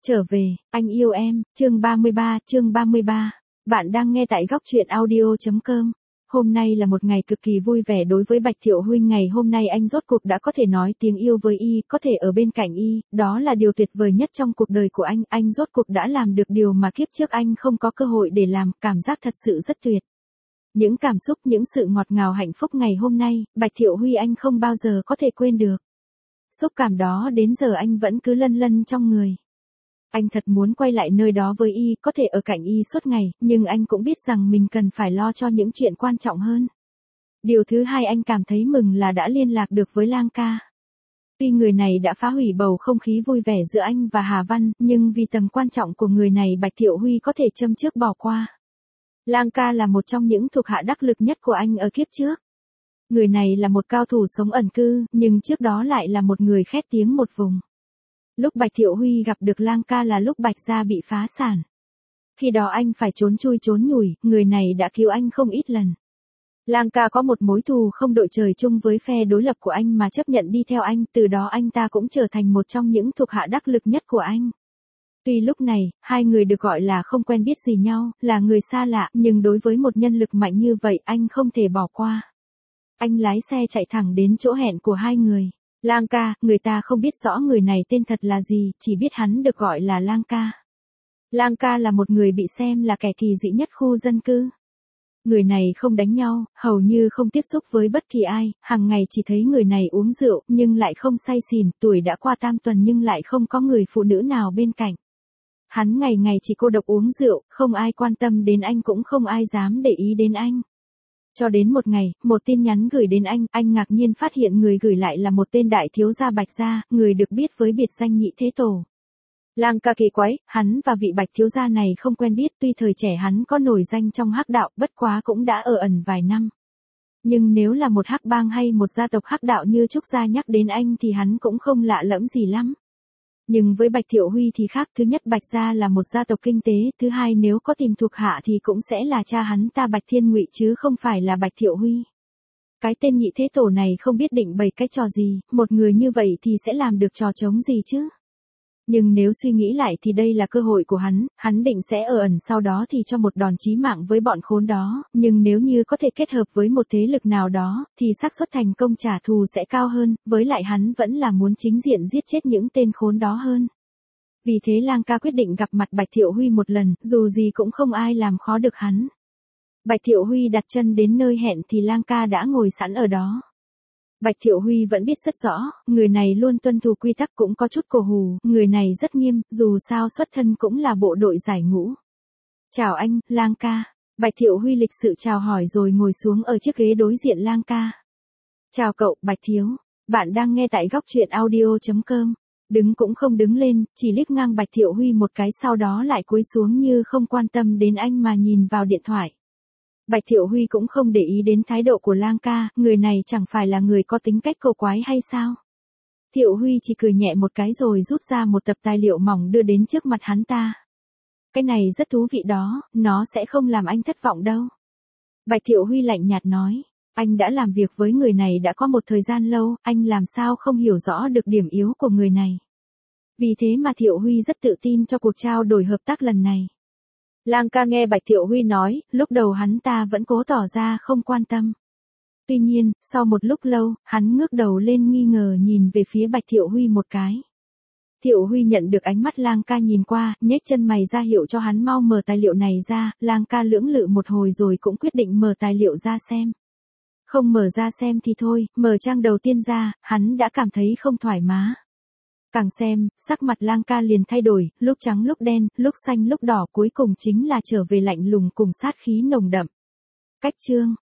Trở về, anh yêu em, chương 33. Bạn đang nghe tại góc truyện audio.com. Hôm nay là một ngày cực kỳ vui vẻ đối với Bạch Thiệu Huy. Ngày hôm nay anh rốt cuộc đã có thể nói tiếng yêu với y, có thể ở bên cạnh y, đó là điều tuyệt vời nhất trong cuộc đời của anh. Anh rốt cuộc đã làm được điều mà kiếp trước anh không có cơ hội để làm, cảm giác thật sự rất tuyệt. Những cảm xúc, những sự ngọt ngào hạnh phúc ngày hôm nay, Bạch Thiệu Huy anh không bao giờ có thể quên được. Xúc cảm đó đến giờ anh vẫn cứ lân lân trong người. Anh thật muốn quay lại nơi đó với y, có thể ở cạnh y suốt ngày, nhưng anh cũng biết rằng mình cần phải lo cho những chuyện quan trọng hơn. Điều thứ hai anh cảm thấy mừng là đã liên lạc được với Lang ca. Tuy người này đã phá hủy bầu không khí vui vẻ giữa anh và Hà Văn, nhưng vì tầm quan trọng của người này Bạch Thiệu Huy có thể châm chước bỏ qua. Lang ca là một trong những thuộc hạ đắc lực nhất của anh ở kiếp trước. Người này là một cao thủ sống ẩn cư, nhưng trước đó lại là một người khét tiếng một vùng. Lúc Bạch Thiệu Huy gặp được Lang ca là lúc Bạch gia bị phá sản. Khi đó anh phải trốn chui trốn nhủi, người này đã cứu anh không ít lần. Lang ca có một mối thù không đội trời chung với phe đối lập của anh mà chấp nhận đi theo anh, từ đó anh ta cũng trở thành một trong những thuộc hạ đắc lực nhất của anh. Tuy lúc này, hai người được gọi là không quen biết gì nhau, là người xa lạ, nhưng đối với một nhân lực mạnh như vậy anh không thể bỏ qua. Anh lái xe chạy thẳng đến chỗ hẹn của hai người. Lang ca, người ta không biết rõ người này tên thật là gì, chỉ biết hắn được gọi là Lang ca. Lang ca là một người bị xem là kẻ kỳ dị nhất khu dân cư. Người này không đánh nhau, hầu như không tiếp xúc với bất kỳ ai, hàng ngày chỉ thấy người này uống rượu, nhưng lại không say xỉn, tuổi đã qua tam tuần nhưng lại không có người phụ nữ nào bên cạnh. Hắn ngày ngày chỉ cô độc uống rượu, không ai quan tâm đến anh cũng không ai dám để ý đến anh. Cho đến một ngày, một tin nhắn gửi đến anh ngạc nhiên phát hiện người gửi lại là một tên đại thiếu gia Bạch gia, người được biết với biệt danh Nhị Thế Tổ. Lang ca kỳ quái, hắn và vị Bạch thiếu gia này không quen biết, tuy thời trẻ hắn có nổi danh trong hắc đạo, bất quá cũng đã ở ẩn vài năm. Nhưng nếu là một hắc bang hay một gia tộc hắc đạo như Trúc gia nhắc đến anh thì hắn cũng không lạ lẫm gì lắm. Nhưng với Bạch Thiệu Huy thì khác, thứ nhất Bạch gia là một gia tộc kinh tế, thứ hai nếu có tìm thuộc hạ thì cũng sẽ là cha hắn ta Bạch Thiên Ngụy chứ không phải là Bạch Thiệu Huy. Cái tên Nhị Thế Tổ này không biết định bày cái trò gì, một người như vậy thì sẽ làm được trò trống gì chứ. Nhưng nếu suy nghĩ lại thì đây là cơ hội của hắn định sẽ ở ẩn sau đó thì cho một đòn chí mạng với bọn khốn đó, nhưng nếu như có thể kết hợp với một thế lực nào đó, thì xác suất thành công trả thù sẽ cao hơn, với lại hắn vẫn là muốn chính diện giết chết những tên khốn đó hơn. Vì thế Lang ca quyết định gặp mặt Bạch Thiệu Huy một lần, dù gì cũng không ai làm khó được hắn. Bạch Thiệu Huy đặt chân đến nơi hẹn thì Lang ca đã ngồi sẵn ở đó. Bạch Thiệu Huy vẫn biết rất rõ, người này luôn tuân thủ quy tắc cũng có chút cổ hủ, người này rất nghiêm, dù sao xuất thân cũng là bộ đội giải ngũ. Chào anh, Lang ca. Bạch Thiệu Huy lịch sự chào hỏi rồi ngồi xuống ở chiếc ghế đối diện Lang ca. Chào cậu, Bạch Thiếu. Bạn đang nghe tại góc truyện audio.com. Đứng cũng không đứng lên, chỉ liếc ngang Bạch Thiệu Huy một cái sau đó lại cúi xuống như không quan tâm đến anh mà nhìn vào điện thoại. Bạch Thiệu Huy cũng không để ý đến thái độ của Lang ca, người này chẳng phải là người có tính cách cổ quái hay sao? Thiệu Huy chỉ cười nhẹ một cái rồi rút ra một tập tài liệu mỏng đưa đến trước mặt hắn ta. Cái này rất thú vị đó, nó sẽ không làm anh thất vọng đâu. Bạch Thiệu Huy lạnh nhạt nói, anh đã làm việc với người này đã có một thời gian lâu, anh làm sao không hiểu rõ được điểm yếu của người này. Vì thế mà Thiệu Huy rất tự tin cho cuộc trao đổi hợp tác lần này. Lang ca nghe Bạch Thiệu Huy nói, lúc đầu hắn ta vẫn cố tỏ ra không quan tâm. Tuy nhiên, sau một lúc lâu, hắn ngước đầu lên nghi ngờ nhìn về phía Bạch Thiệu Huy một cái. Thiệu Huy nhận được ánh mắt Lang ca nhìn qua, nhếch chân mày ra hiệu cho hắn mau mở tài liệu này ra, Lang ca lưỡng lự một hồi rồi cũng quyết định mở tài liệu ra xem. Không mở ra xem thì thôi, mở trang đầu tiên ra, hắn đã cảm thấy không thoải mái. Càng xem, sắc mặt Lang ca liền thay đổi, lúc trắng lúc đen, lúc xanh lúc đỏ, cuối cùng chính là trở về lạnh lùng cùng sát khí nồng đậm. Cách chương